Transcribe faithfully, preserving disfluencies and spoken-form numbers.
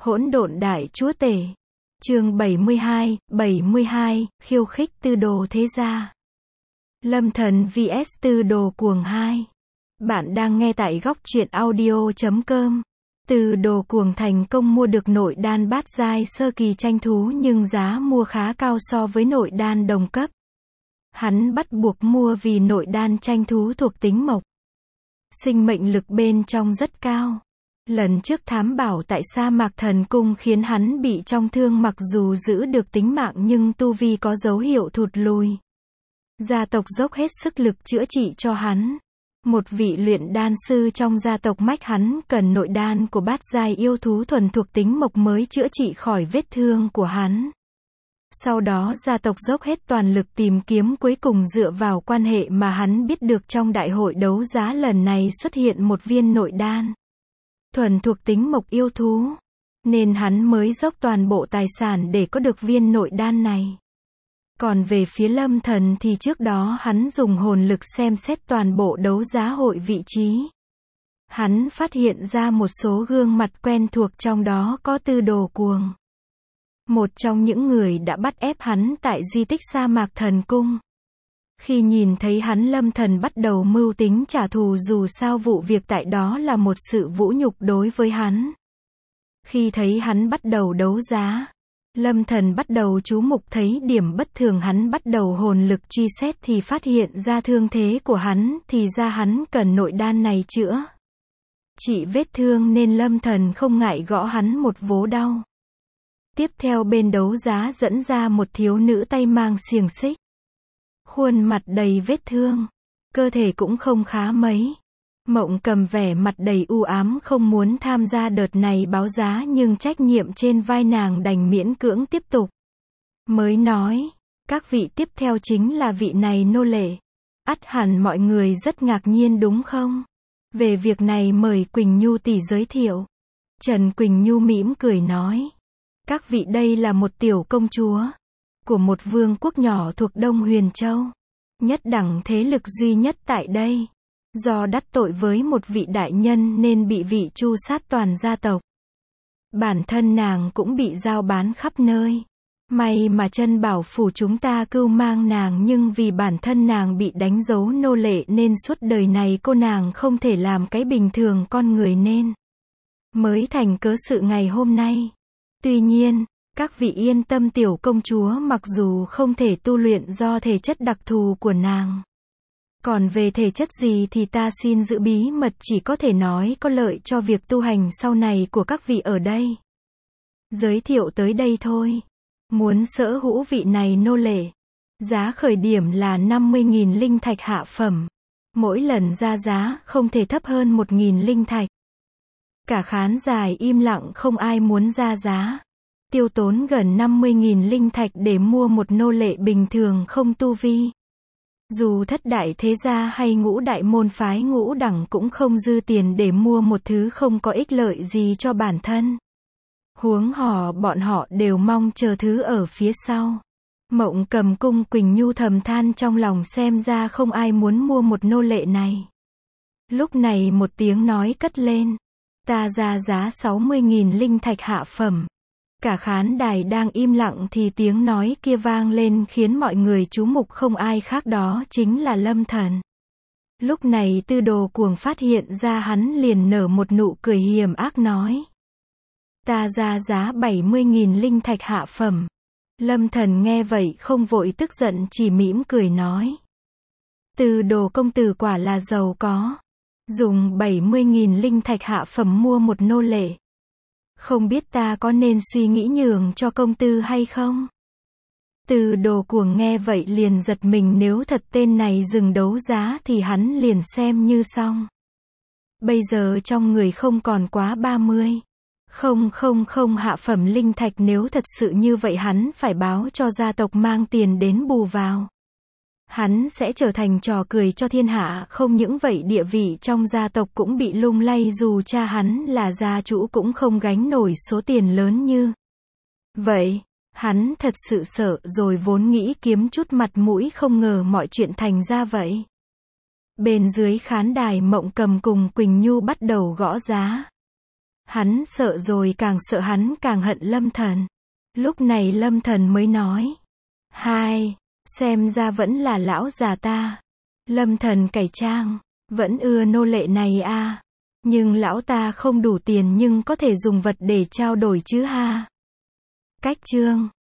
Hỗn độn đại chúa tể. Chương bảy mươi hai, bảy mươi hai, khiêu khích tư đồ thế gia. Lâm Thần vs Tư Đồ Cuồng hai. Bạn đang nghe tại góc truyện audio chấm com. Tư Đồ Cuồng thành công mua được nội đan bát giai sơ kỳ tranh thú nhưng giá mua khá cao so với nội đan đồng cấp. Hắn bắt buộc mua vì nội đan tranh thú thuộc tính mộc. Sinh mệnh lực bên trong rất cao. Lần trước thám bảo tại sa mạc thần cung khiến hắn bị trọng thương, mặc dù giữ được tính mạng nhưng tu vi có dấu hiệu thụt lùi. Gia tộc dốc hết sức lực chữa trị cho hắn. Một vị luyện đan sư trong gia tộc mách hắn cần nội đan của bát giai yêu thú thuần thuộc tính mộc mới chữa trị khỏi vết thương của hắn. Sau đó gia tộc dốc hết toàn lực tìm kiếm, cuối cùng dựa vào quan hệ mà hắn biết được trong đại hội đấu giá lần này xuất hiện một viên nội đan thuần thuộc tính mộc yêu thú, nên hắn mới dốc toàn bộ tài sản để có được viên nội đan này. Còn về phía Lâm Thần thì trước đó hắn dùng hồn lực xem xét toàn bộ đấu giá hội vị trí. Hắn phát hiện ra một số gương mặt quen thuộc, trong đó có Tư Đồ Cuồng. Một trong những người đã bắt ép hắn tại di tích sa mạc thần cung. Khi nhìn thấy hắn, Lâm Thần bắt đầu mưu tính trả thù, dù sao vụ việc tại đó là một sự vũ nhục đối với hắn. Khi thấy hắn bắt đầu đấu giá, Lâm Thần bắt đầu chú mục thấy điểm bất thường, hắn bắt đầu hồn lực truy xét thì phát hiện ra thương thế của hắn, thì ra hắn cần nội đan này chữa trị vết thương, nên Lâm Thần không ngại gõ hắn một vố đau. Tiếp theo bên đấu giá dẫn ra một thiếu nữ tay mang xiềng xích. Khuôn mặt đầy vết thương, cơ thể cũng không khá mấy. Mộng Cầm vẻ mặt đầy u ám, không muốn tham gia đợt này báo giá, nhưng trách nhiệm trên vai nàng đành miễn cưỡng tiếp tục. Mới nói, các vị tiếp theo chính là vị này nô lệ. Ắt hẳn mọi người rất ngạc nhiên đúng không? Về việc này mời Quỳnh Nhu tỷ giới thiệu. Trần Quỳnh Nhu mỉm cười nói. Các vị, đây là một tiểu công chúa của một vương quốc nhỏ thuộc Đông Huyền Châu. Nhất đẳng thế lực duy nhất tại đây. Do đắc tội với một vị đại nhân nên bị vị tru sát toàn gia tộc. Bản thân nàng cũng bị giao bán khắp nơi. May mà chân bảo phủ chúng ta cưu mang nàng, nhưng vì bản thân nàng bị đánh dấu nô lệ nên suốt đời này cô nàng không thể làm cái bình thường con người, nên mới thành cớ sự ngày hôm nay. Tuy nhiên, các vị yên tâm, tiểu công chúa mặc dù không thể tu luyện do thể chất đặc thù của nàng. Còn về thể chất gì thì ta xin giữ bí mật, chỉ có thể nói có lợi cho việc tu hành sau này của các vị ở đây. Giới thiệu tới đây thôi. Muốn sở hữu vị này nô lệ, giá khởi điểm là năm mươi nghìn linh thạch hạ phẩm. Mỗi lần ra giá không thể thấp hơn một nghìn linh thạch. Cả khán giải im lặng, không ai muốn ra giá. Tiêu tốn gần năm mươi nghìn linh thạch để mua một nô lệ bình thường không tu vi. Dù thất đại thế gia hay ngũ đại môn phái ngũ đẳng cũng không dư tiền để mua một thứ không có ích lợi gì cho bản thân. Huống hồ bọn họ đều mong chờ thứ ở phía sau. Mộng Cầm cung Quỳnh Nhu thầm than trong lòng, xem ra không ai muốn mua một nô lệ này. Lúc này một tiếng nói cất lên. Ta ra giá sáu mươi nghìn linh thạch hạ phẩm. Cả khán đài đang im lặng thì tiếng nói kia vang lên khiến mọi người chú mục, không ai khác đó chính là Lâm Thần. Lúc này Tư Đồ Cuồng phát hiện ra, hắn liền nở một nụ cười hiểm ác nói. Ta ra giá bảy mươi nghìn linh thạch hạ phẩm. Lâm Thần nghe vậy không vội tức giận, chỉ mỉm cười nói. Tư Đồ công tử quả là giàu có. Dùng bảy mươi nghìn linh thạch hạ phẩm mua một nô lệ. Không biết ta có nên suy nghĩ nhường cho công tư hay không? Tư Đồ Cuồng nghe vậy liền giật mình, nếu thật tên này dừng đấu giá thì hắn liền xem như xong. Bây giờ trong người không còn quá ba mươi. Không không không hạ phẩm linh thạch, nếu thật sự như vậy hắn phải báo cho gia tộc mang tiền đến bù vào. Hắn sẽ trở thành trò cười cho thiên hạ, không những vậy địa vị trong gia tộc cũng bị lung lay, dù cha hắn là gia chủ cũng không gánh nổi số tiền lớn như vậy. Hắn thật sự sợ rồi, vốn nghĩ kiếm chút mặt mũi, không ngờ mọi chuyện thành ra vậy. Bên dưới khán đài Mộng Cầm cùng Quỳnh Nhu bắt đầu gõ giá. Hắn sợ rồi càng sợ hắn càng hận Lâm Thần. Lúc này Lâm Thần mới nói. Hai, xem ra vẫn là lão già ta. Lâm Thần cải trang, vẫn ưa nô lệ này a. Nhưng lão ta không đủ tiền nhưng có thể dùng vật để trao đổi chứ ha. Cách chương